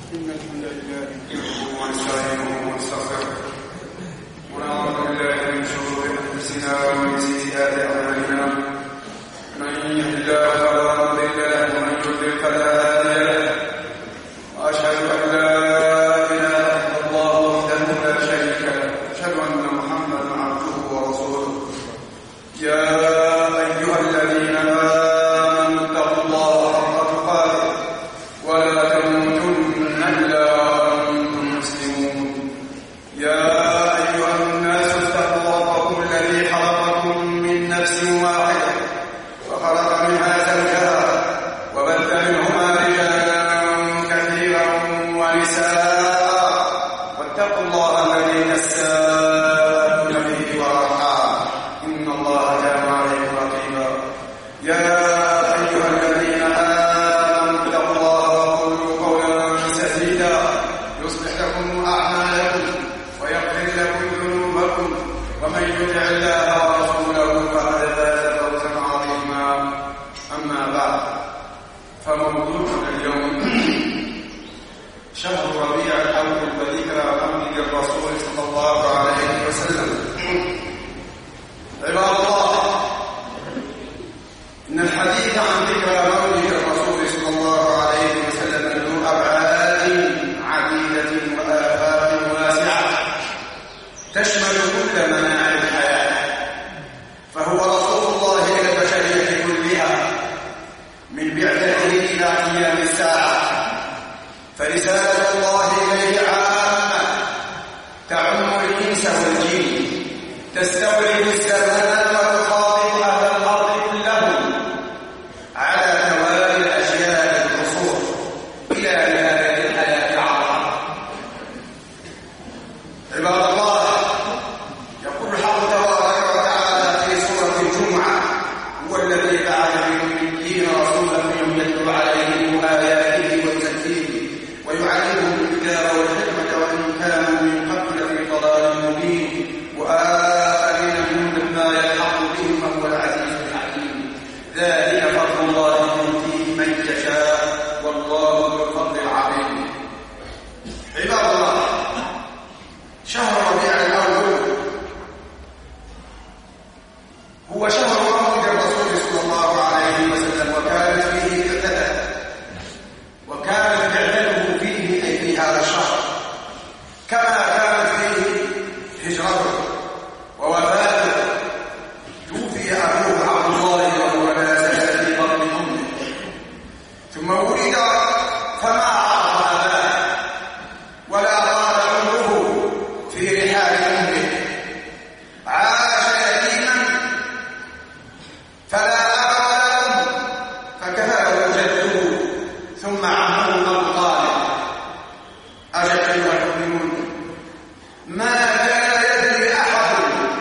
إن الحمد لله نحمده ونستعينه ونستغفره ونعوذ بالله من شرور أنفسنا ومن سيئات أعمالنا من يهد الله فلا مضل له ومن يضلل فلا هادي له وأشهد أن لا إله إلا الله وحده لا شريك له أشهد أن محمدا عبده ورسوله يا أيها الذين آمنوا اتقوا الله حق تقاته ولا تموتن إلا وأنتم مسلمون يا أيها الناس اتقوا ربكم الذي خلقكم من نفس واحدة وخلق منها زوجها وبث منهما رجالا كثيرا ونساء واتقوا الله الذي تساءلون به والأرحام إن الله كان عليكم رقيبا يا أيها الذين آمنوا اتقوا الله وقولوا قولا سديدا يصلح لكم أعمالكم ويغفر لكم ذنوبكم ومن يطع الله ورسوله فقد فاز فوزا عظيما أما بعد فموضوعنا اليوم شهر ربيع الأول وذكرى مولد الرسول صلى الله عليه وسلم. عباد الله، إن الحديث عن ذكرى مولد الرسول صلى الله عليه وسلم ذو أبعاد عديدة وآفاق واسعة تشمل كل مناحي الحياة، فهو رسول الله إلى البشرية كلها من بعثته إلى قيام الساعة، فرسالة الله إليه عامة تعم الإنس والجن تستوعب الزمان وتخاطب أهل الأرض كلهم على توالي الأشياء العصور إلى نهاية الحياة عامة. عباد الله، يقول الحق تبارك وتعالى في سورة الجمعة: هو الذي بعث في الأميين رسولا منهم يتلو عليهم آياته ويزكيهم ويعلمهم الكتاب والحكمة وإن كانوا من قبل في ضلال مبين وآخرين منهم ما يلحق بهم وهو العزيز الحكيم. ذلك فضل الله يؤتيه من يشاء والله ذو الفضل العظيم. عباد الله، شهر ربيع الأول هو شهر مولد الرسول صلى الله عليه وسلم، وكانت فيه بعثته وكانت بعثته فيه أي في هذا الشهر، كما كانت فيه هجرته ووفاته. توفي أبوه عبد الله وهو نازل في بطن أمه، ثم ولد فما عرف أباه ولا طال عمره في رحال أمه، عاش يتيما فلا أب ولا أم فكفله جده ثم عمه أبو طالب. أجل أيها المؤمنون، ما كان يدري أحد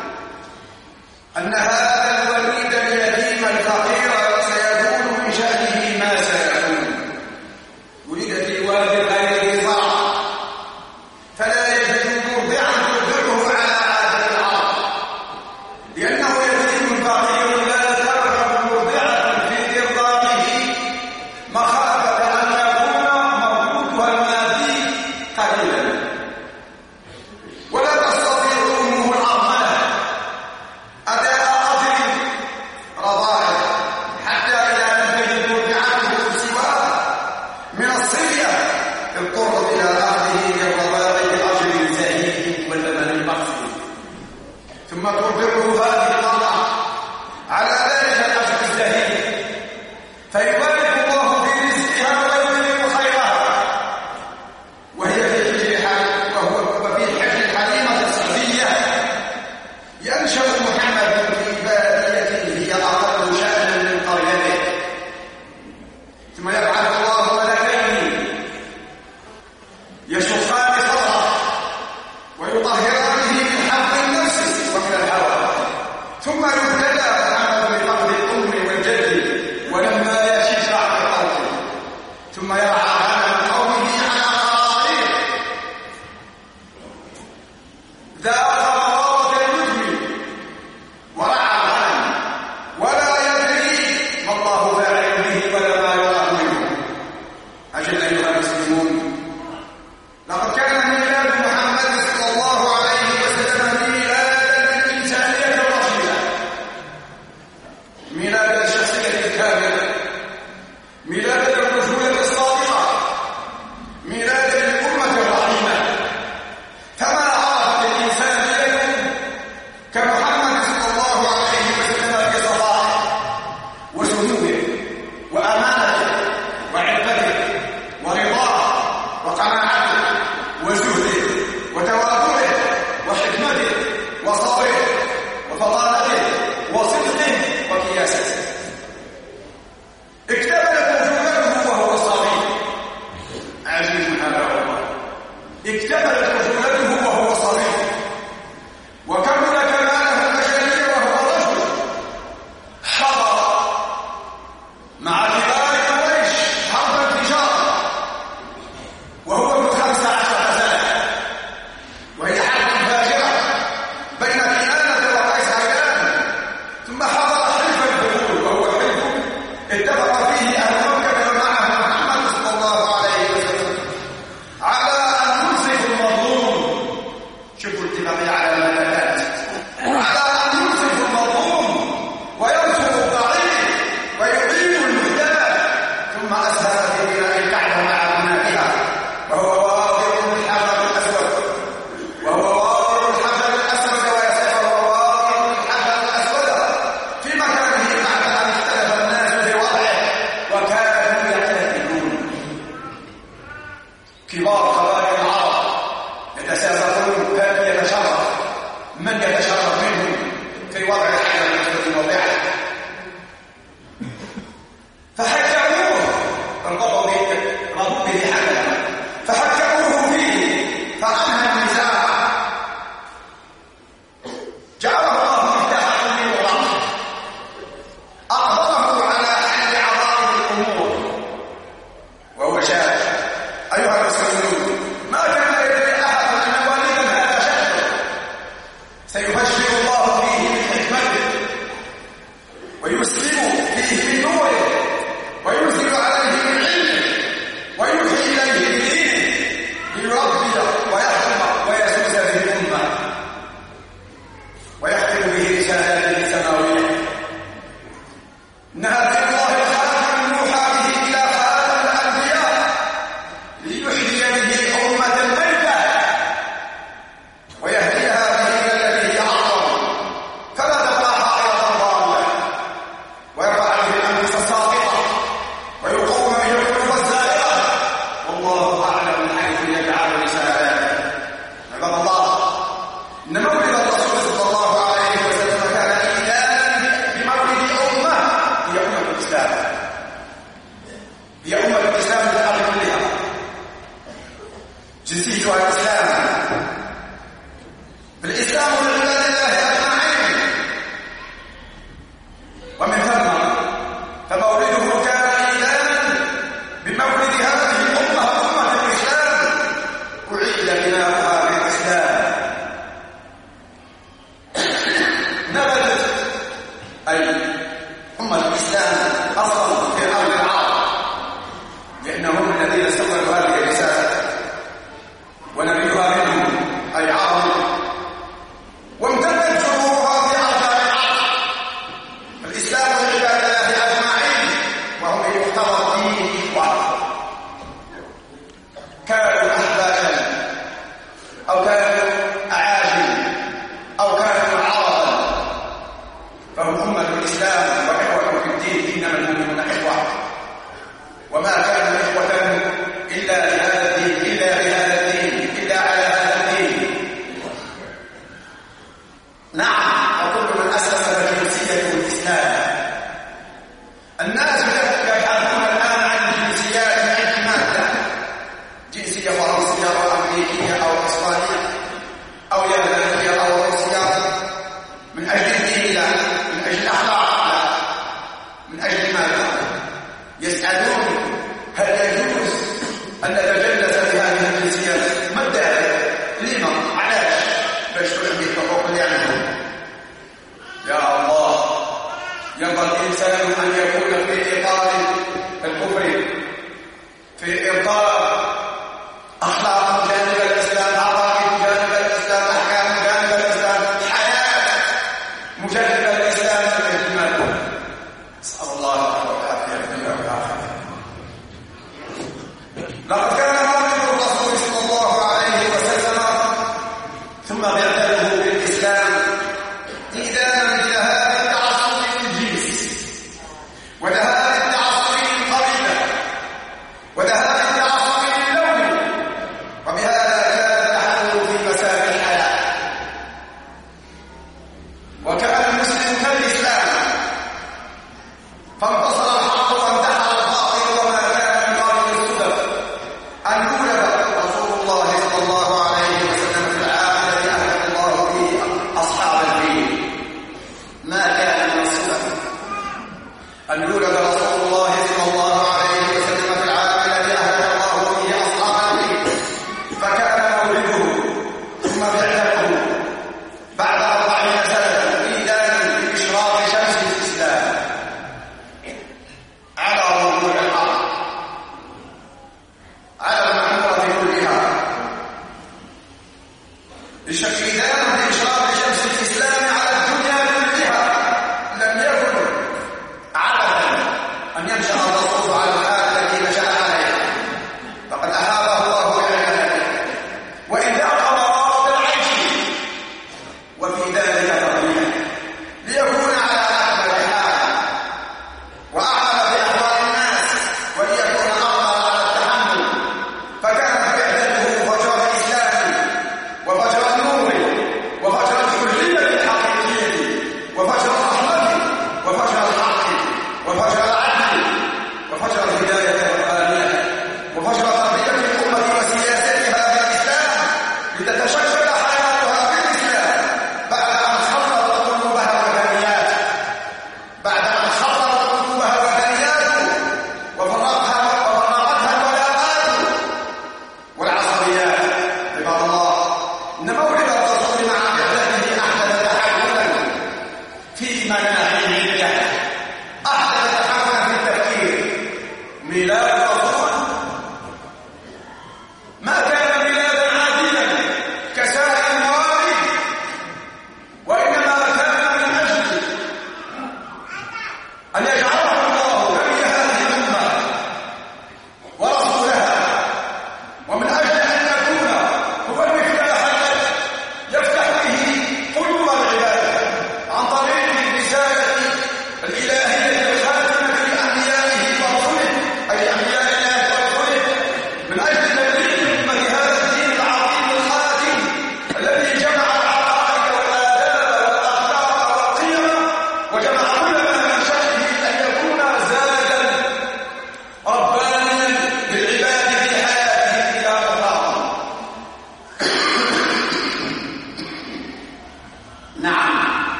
أن هذا الوليد اليتيم الفقير سيكون من شأنه ما سيكون. ولد في وادي غير رضاع فلا يجد مرضعا ترضعه على عادة العرب، لأنه يتيم فقير لا ترغب مرضعة في إرضاعه مخافة أن يكون موجودها المادي قليلا، ولا تستطيع أمه الأرملة أداء أجر رضاعه حتى إذا لم تجد مرضعته سواه من الصبية اضطرت إلى أخذه للرضاع بأجر زهيد والثمن المقصود، ثم ترضعه هذه المرأة على ذلك الأجر الزهيد، فيبارك الله في رزقها ويبارك خيرها، وهي في حجر الحليمة الصحية ينشأ محمد في بادية هي أقل شأنا من قريته، ثم يبعث الله ملكين يشقان صدره ويطهرانه من حظ النفس ومن الهوى، ثم يبتلى محمد بفضل الأم والجد ولما يشيش بعد الأرض، ثم يرعى غنم قومه على قراريط ذات غرابة المجمل ورعى الغنم ولا يدري ما الله فاعل به ولا ما يراه منه. أجل أيها المسلمون، كبار قبائل العرب يتسابقون من يتشرف، من يتشرف منهم في وضع الحجر في موضعه، فحكموه رضوا به حكما فحكموه فيه فأنهى النزاع، جعله الله مفتاح كل ورحمة، أقدره على حل عظائم الأمور وهو شاهد. أيها المسلمون، ما كان يدري أحد أن والدا هذا شأنه سيبشر الله فيه من حكمته ويسلم فيه من نوره وينزل عليه من علمه ويوحي إليه بدينه ليربي ويحكم ويسوس به الأمة ويختم به رسالاته السماوية. إن هذا الله الخاتم يوحى به إلى خاتم الأنبياء ليحيي به أمة الميتة ويهديها به إلى الذي هي أعظم، فلا تبقى حائرة ضالة، ويرفع به الأنفس الساقطة ويقوم به القلوب الزائرة، والله أعلم من حيث يجعل رسالاته. عباد الله، إن مولد الرسول صلى الله عليه وسلم كان إعلانا بمولد أمة هي أمة الإسلام، هي أمة الإسلام في الأرض كلها، جنسيتها الإسلام، بالإسلام لعباد الله أجمعين، ومن ثم فمولده كان إعلانا بمولد هذه الأمة أمة الإسلام أعيد بناؤها بالإسلام، نبتت أي أمة الإسلام أصلا في أرض العرب، لأنهم الذين استقبلوا هذه الرسالة ونبيها منهم أي عرب، وامتدت جذورها في أرجاء العرب. الإسلام لعباد الله أجمعين، وهم بمقتضى الدين إخوة، كانوا أحباشا أو كانوا أعاجم أو كانوا عربا، فهم أمة الإسلام وإخوة في الدين، إنما المؤمنون إخوة، وما كانوا إخوة إلا لهذا الدين، إلا بهذا الدين، إلا على هذا الدين. نعم، وكل من أسلم فجنسيته الإسلام. الناس يبحثون الآن عن الجنسيات من أي مادة، جنسية فرنسية أو أمريكية أو إسبانية أو يابانية أو روسية، من أجل الدين لا، من أجل الأخلاق لا، من أجل ماذا؟ يسألون هل يجوز أن نتجلس بهذه الجنسيات؟ ما الداعي؟ لما؟ علاش؟ باش تحمي حقوق اليمن. يا الله، ينبغي الإنسان أن يكون في إطار الكفر، في إطار أخلاق جانب الإسلام، عقائد جانب الإسلام، أحكام جانب الإسلام، حياة مجانب الإسلام والإجمال. أسأل الله العافية في الدنيا والآخرة. لقد كان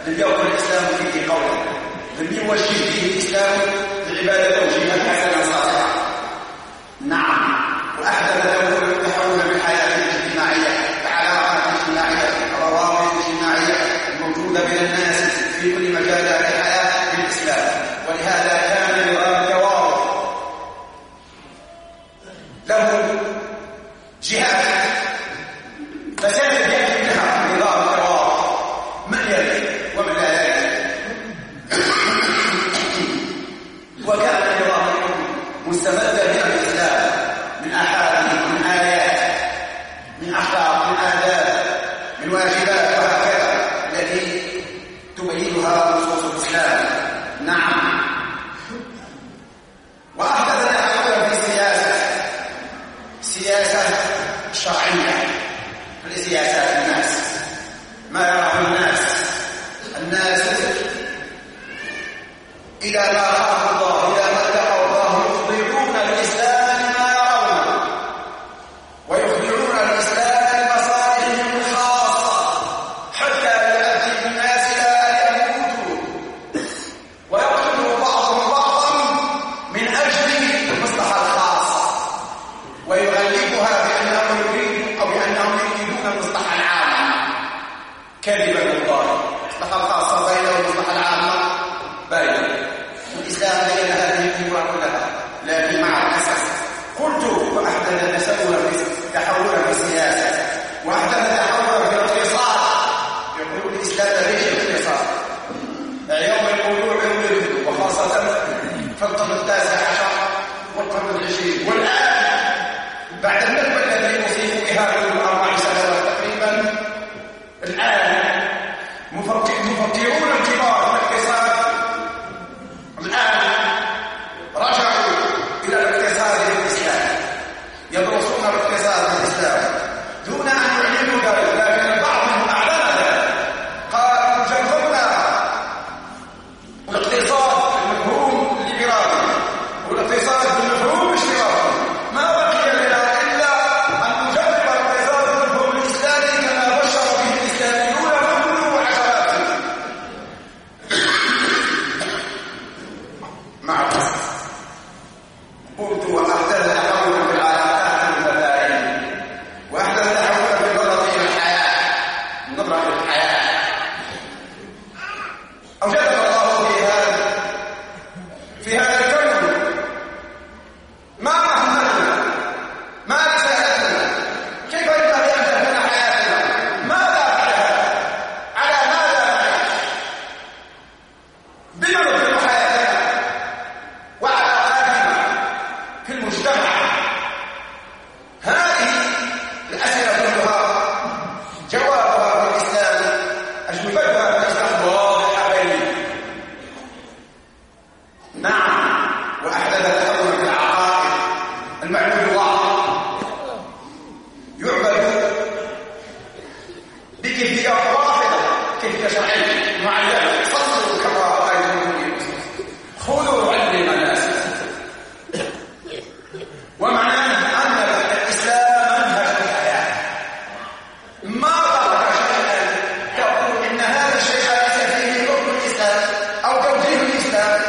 لم يكن الإسلام فيه قولا، لم يوجه فيه الإسلام العبادة توجيها حسنا صالحا. نعم، وأحدث له التحول بالحياة الاجتماعية، العلاقات الاجتماعية، الروابط الاجتماعية الموجودة بين الناس في كل مجالات الحياة في الإسلام. ولهذا كان نظام التواضع له جهات فساد يأتي منها نظام التواضع، من يلي ومن لا يلي. وكان نظام مستمدا من الإسلام، من أحاديث، من آيات، من أخلاق، من آداب، من واجبات، وهكذا التي تبينها نصوص الإسلام. نعم، وأحدث تحولا في سياسة شرعية، في سياسات الناس. ما يراه الناس إذا ما رأى الله، إذا ما اتقوا الله، يخضعون الإسلام لما يرونه، ويخضعون الإسلام لمصالحهم الخاصة، حتى يؤدي الناس إلى أن يموتوا ويقتلوا بعضهم بعضا من أجل المصلحة الخاصة، ويغلبها بأنهم يريدون المصلحة العامة. كذبا والله، المصلحة الخاصة بينه والمصلحة العامة باينة. الإسلام بين هذه الأمور كلها، لكن مع الأسف قلت وأحدث تحولا في السياسة، وأحدث تحولا في الاقتصاد. يقول الإسلام ليس الاقتصاد، يوم القلوع يوم، وخاصة في القرن 19 والقرن 20. والآن بعد النكبة التي أصيبوا بها من 4 سنوات تقريبا، الآن مفكرون الكبار في الاقتصاد الآن رجعوا إلى الاقتصاد الإسلامي، يدرسون الاقتصاد الإسلامي دون أن يعلنوا ذلك، لكن بعضهم أعلن ذلك. قال جربنا الاقتصاد بالمفهوم الليبرالي والاقتصاد بالمفهوم الاشتراكي، ما بقي لنا إلا أن نجرب الاقتصاد بالمفهوم الإسلامي كما بشر به الإسلاميون منذ عشرات سنين. مع الأسف قلت وأحدث تحولا في العلاقات المتباينة، وأحدث تحولا في النظرة إلى الحياة، النظرة إلى الحياة. أوجدنا الله في هذا الكون، ما أهملنا، ما رسالتنا، كيف ينبغي أن تكون حياتنا، ماذا بعدها، على ماذا نعيش، بما نظم حياتنا وعلاقاتنا في المجتمع. هذه الأسئلة كلها جوابها في الإسلام، أجوبتها في الإسلام واضحة بيننا. نعم، وأحدث تحولا في العقائد. المعبود الله يعبد بكيفية واحدة، كيفية شرعية معينة. صلوا كما رأيتموني أصلي، خذوا عني مناسككم. ومعناه أن الإسلام منهج الحياة، ما ترك شيئا تقول إن هذا الشيء ليس فيه حكم الإسلام أو توجيه الإسلام.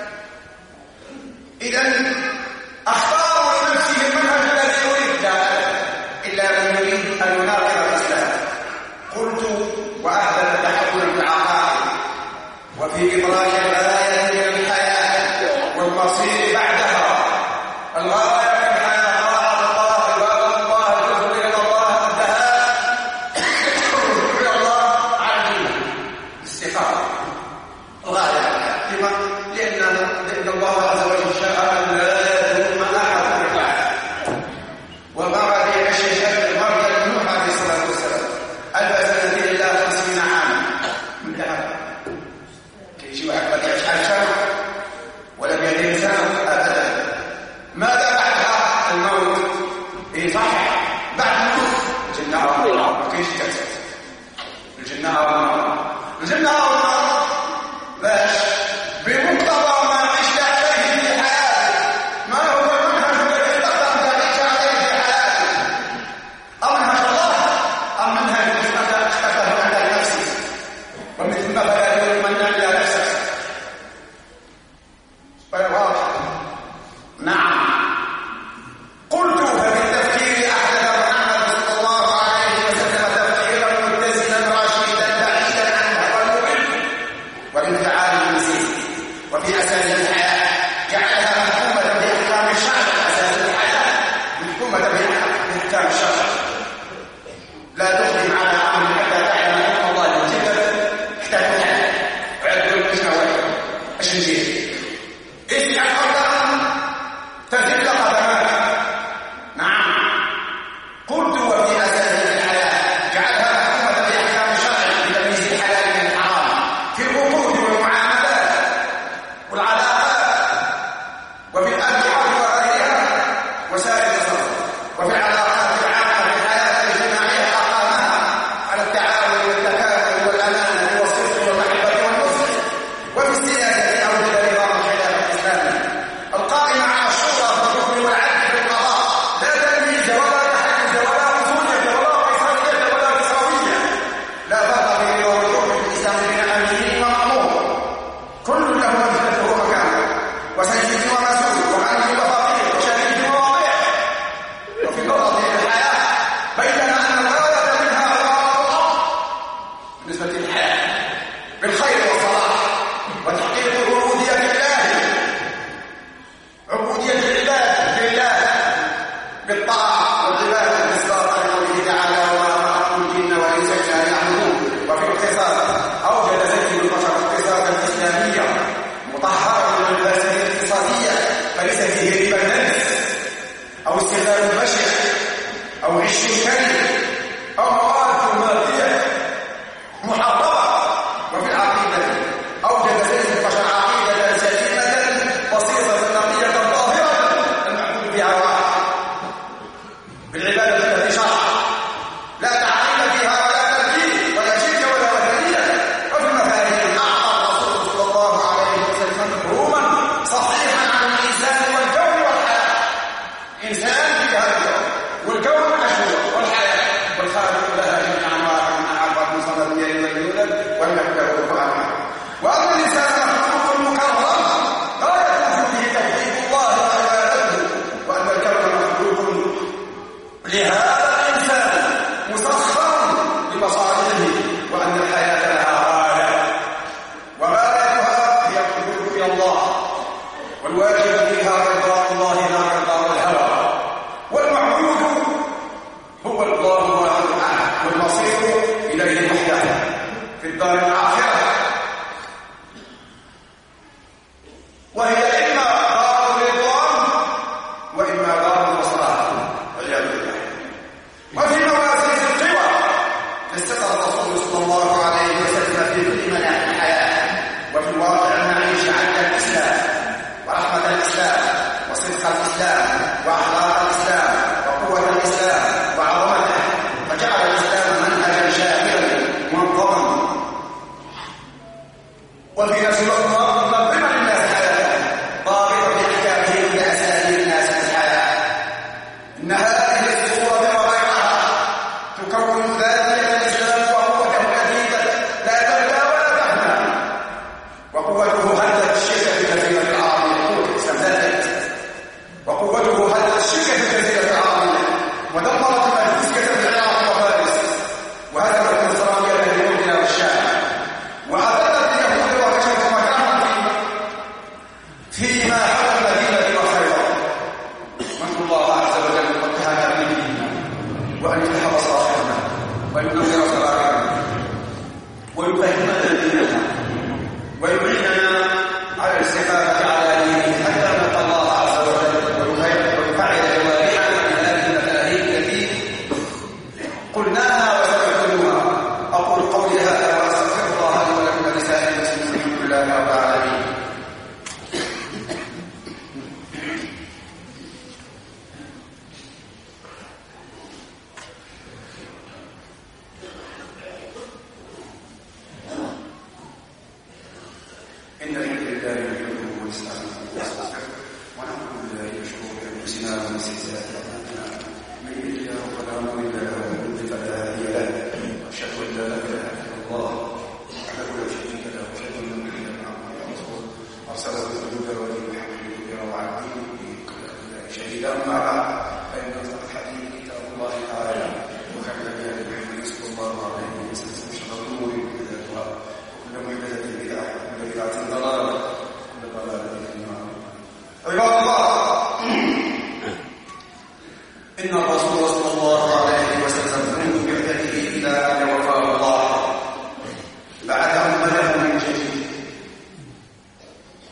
إذن اختار لنفسه المنهج الذي يريد ذلك، إلا من يريد أن يناقض الإسلام. قلت وأحدث تحولا في العقائد وفي إدراك الغاية من الحياة والمصير بعدها. الغاية في الحياة طاعة الله، عبادة الله، الكفر إلى الله، الذهاب إلى الله على دينه، الاستقامة. الغاية لأن الله عز وجل شاء أن لا يظلم أحد بالله. وما في عشر المرضى نوح عليه الصلاة والسلام 1000 سنة إلا 50 عاما، انتهى. كي واحد ما يعيش 1000 سنة ولا 200 سنة أبدا. ماذا بعدها؟ الموت. إيه صح، بعد الموت الجنة أو النار، ما كاينش كتاب. الجنة أو النار، الجنة أو النار باش بمقتضى ما عشت عليه في حياتك. ما هو المنهج الذي تقدم ذلك عليه في حياتك؟ أمنهج الله أم منهج مثل ما اختفه عند نفسك ومثل ما بدا الشنجير. اسأل قدام تزل قدماك. نعم قلت وفي أساس الحياة جعلها محكومة بأحكام شرع بتمييز الحلال من الحرام في العقود والمعاملات والعلاقات وفي الأمتعة وغيرها وسائل التصرف وفي العلاقات العامة في الحياة الاجتماعية أقامها على التعاون والتكافل والأمان والصدق والمحبة والنصر وفي السياسة أوجد نظام الخلافة الإسلامي القائم على الشورى والحكم والعدل في القضاء لا تمييز ولا تحيز ولا وصولية ولا قيصرية ولا قصوية لا فرق بين الحكم الإسلام بين أمين ومأمور كل له منزلته ومكانه وسيد ومسؤول وعلي وفقير وشريك وواضع وفي مواضيع الحياة بينما أن الغاية منها عبارة الأرض بالنسبة للحياة بالخير والصلاح وتحقيق عبودية الله عبودية العباد لله بالطاعة والعبادة بالصلاة لقوله تعالى وما خلقت الجن والإنس إلا ليعبدون. وفي الاقتصاد أوجد سيد البشر اقتصادا إسلاميا مطهرا من الفساد الاقتصادية فليس فيه ربا النفس أو استغلال بشع أو غش كريم أو مواد مادية محرمة. وفي العقيدة أوجد سيد البشر عقيدة سليمة بسيطة نقية ظاهرة المعبود بها واحد بالعبادة التي شرع لا تعقيد فيها ولا تركيب ولا شرك ولا وثنية. وفي المفاهيم أعطى الرسول صلى الله عليه وسلم مفهوما صحيحا عن الإنسان والكون والحياة. إنسان في هذا الكون والكون مشهور والحياة والخالق لها جميعا واحد من أعبد من صمد يلد ويولد ولم يكن له كفوا أحد. وأما الإنسان مخلوق مكرم لا يكون فيه توحيد الله وعبادته وأن الكون مخلوق لهذا الإنسان مسخر لمصالحه وأن الحياة لها غاية وغايتها هي القرب إلى الله والواجب فيها رضا الله لا رضا الهوى والمعبود هو الله واحد أحد والمصير إليه وحده في الدار الآخرة وهي إما دار الرضوان وإما دار المصلحة والعياذ بالله. وفي موازين القوى استقر الرسول صلى الله عليه وسلم في كل مناحي الحياة وفي الواقع نعيش عن الإسلام ورحمة الإسلام وصدق الإسلام وأخلاق الإسلام وقوة الإسلام وعظمته فجعل الإسلام منهجا شاملا منظما وفي نفس الوقت منظما للناس حياتهم ضابطا بأحكامه لأساليب الناس في الحياة. إن هذه الصورة وغيرها تكون ذاتية الإسلام وقوته التي لا تبلى ولا تهنى وقوته هدت الشرك في جزيرة العرب يقول الإسلام ذاتي وقوته هدت الشرك في جزيرة العرب ودمرت المجوسية في العراق وفارس وهدمت النصرانية في اليمن والشام وأذلت اليهود وكشفت مكانهم فيما حول المدينة وخيرها. نسأل الله عز وجل واتهانا بديننا وأن يتحفظ صاحبنا وينصر صلاحنا ويفهمنا ديننا ويعيننا على الاستقامة على دينه حتى نلقى الله عز وجل ويفعل جوارحنا من هذه المفاهيم التي قلناها وسنقولها. أقول قولي هذا وأستغفر الله لي ولكم ولسائر المسلمين الحمد لله رب العالمين. إن الحمد لله نحمده ونستعينه ونستغفره ونعوذ بالله من شرور أنفسنا ومن سيئات أعمالنا من يهده الله فلا مضل له ومن يضلل فلا هادي له وأشهد أن لا إله إلا الله وحده لا شريك له وأشهد أن محمدا عبده ورسوله أرسله بالهدى ودين الحق ليظهره على الدين كله شهيدا. أما بعد فإن أصدق الحديث كتاب الله تعالى وخير الهدي محمد صلى الله عليه وسلم وشر الأمور محدثاتها وكل محدثة بدعة وكل بدعة ضلالة وكل ضلالة في النار. عباد الله إن الرسول صلى الله عليه وسلم منذ بعثته إلى أن وفاه الله بعث أمته من جديد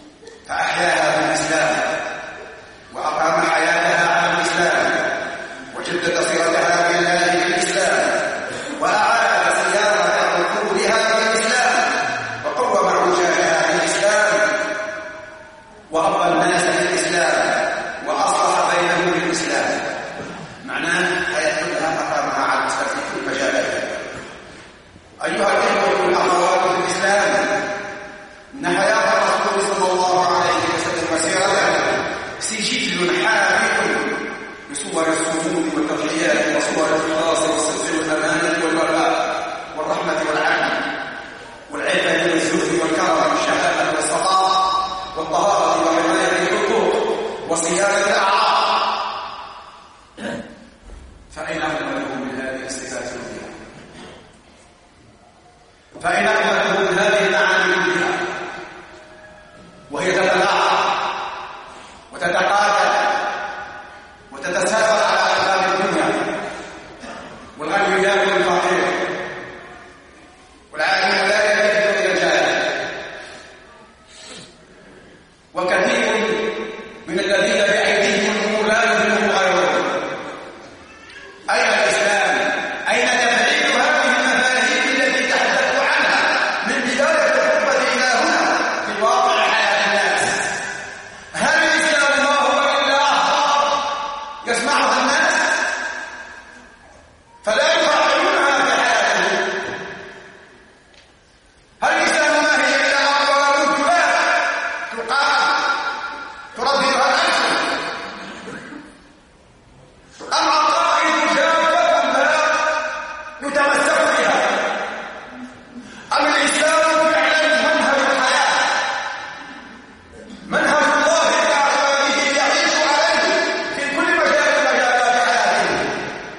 وصيانة الأعراض، فأين أهمته من هذه الصفات كلها؟ فأين أهمته من هذه المعاني كلها؟ وهي تتلاعب وتتقاتل وتتسابق على أحباب الدنيا، والغني ياكل الفقير، والعالم لا يلتفت إلى الجاهل، وكثير من الذين بأيديهم الأمور لا يظلمهم غيرهم. أين الإسلام؟ أين تفعيل هذه المفاهيم التي تحدث عنها من بداية الخطبة إلى هنا في واقع حياة الناس؟ هل الإسلام ما هو إلا أخبار يسمعها الناس فلا يفعلونها في حياتهم؟ هل الإسلام ما هي إلا أخبار تقال ترددها الألسن، أم عقائد جادة لا نتمسك بها؟ أم الإسلام فعلا منهج الحياة، منهج الله لأعباده يعيش عليه في كل مجال من مجالات حياته؟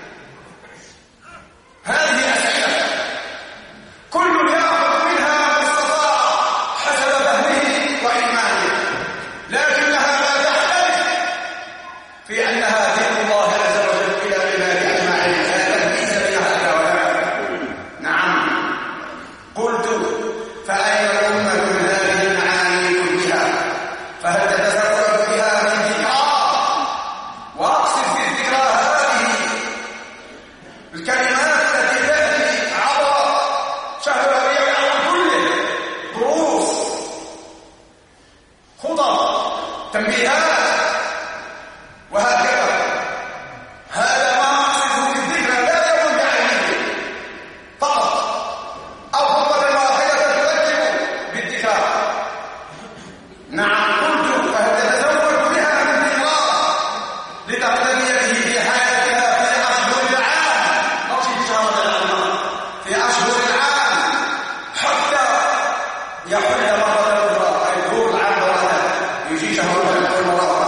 هذه أسئلة كل يأخذ منها ما استطاع حسب فهمه وإيمانه، لكنها لا تختلف في أنها دين الله عز وجل إلى عباده أجمعين، لا تلبيس بينها الأولاد. نعم، قلت فأين الأمة من هذه المعاني كلها؟ فهل تتسرب بها من ذكرى؟ وأقصد في الذكرى هذه الكلمات التي تأتي عبر شهر ربيع الأول كله، دروس، خطب، تنبيهات، وهكذا. هذا ما أقصده بالذكرى، لا يكون بعينه فقط أو خطبة واحدة تذكر بالذكرى. نعم، قلت فهل تتزود بها من ذكرى لتقتدي به في حياتها في أشهر العام، أو في شهر العام، في أشهر العام، حتى يحل مرة أخرى، أي ظهور العام مرة يجي شهر العام مرة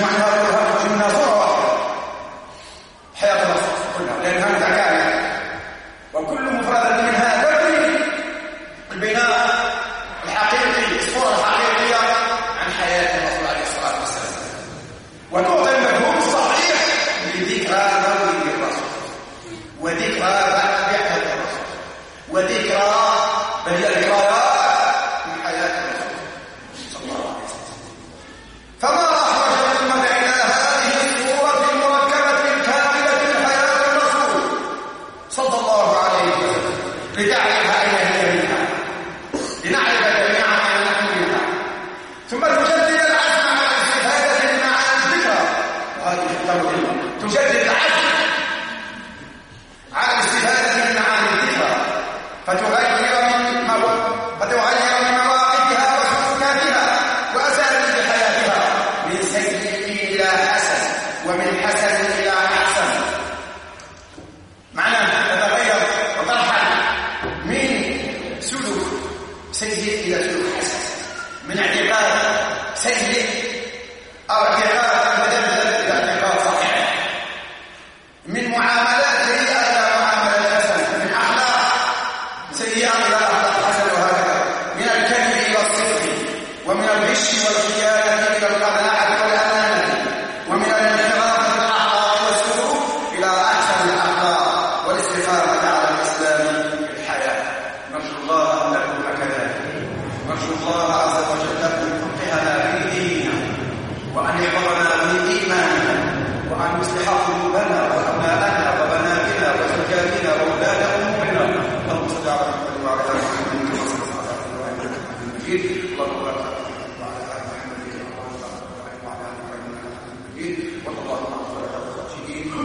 مجموعها كلها تجمعنا صورة واحدة حياة الرسول كلها لأنها متكاملة وكل مفردة منها تبني البناء الحقيقي الصورة الحقيقية عن حياة الرسول عليه الصلاة والسلام وتعطي المفهوم الصحيح لذكرى مولد الرسول وذكرى بعثة الرسول وذكرى بل هي ذكريات من حياة الرسول صلى الله عليه وسلم. فما أحوج الأمة إلى هذه الصورة المركبة الكاملة من حياة الرسول صلى الله عليه وسلم لتعرف أين هي منها لنعرف جميعا أين نحن منها ثم تجدد العزم على الاستفادة من معاني الذكرى وهذه التوجيه تجدد العزم على الاستفادة من معاني الذكرى فتغير من مواقفها وسلوكاتها وأساليب حياتها من سيء إلى حسن ومن حسن إلى أحسن معناه تتغير وترحل من سلوك سيء إلى سلوك حسن من اعتقاد سيء أو اعتقاد مدلل إلى اعتقاد صحيح من معاملات سيئة إلى معاملات حسنة من أخلاق سيئة إلى أخلاق حسنة وهكذا من الكذب إلى الصدق ومن الغش والخيانة إلى القناعة والأمانة ومن الانحراف في الأخلاق والسلوك إلى أحسن الأخلاق والاستقامة على الإسلام في الحياة. نرجو الله أن نكون كذلك نرجو الله عز وجل أن يفقهنا في ديننا وأن يحفظنا من إيماننا وأن يصلح قلوبنا وأبناءنا وبناتنا وزوجاتنا وأولاد أمورنا. اللهم صل على محمد وعلى آل محمد كما صليت على إبراهيم إنك حميد مجيد. اللهم بارك على محمد وعلى آل محمد كما باركت على إبراهيم وعلى آل إبراهيم إنك حميد مجيد. والله أكبر.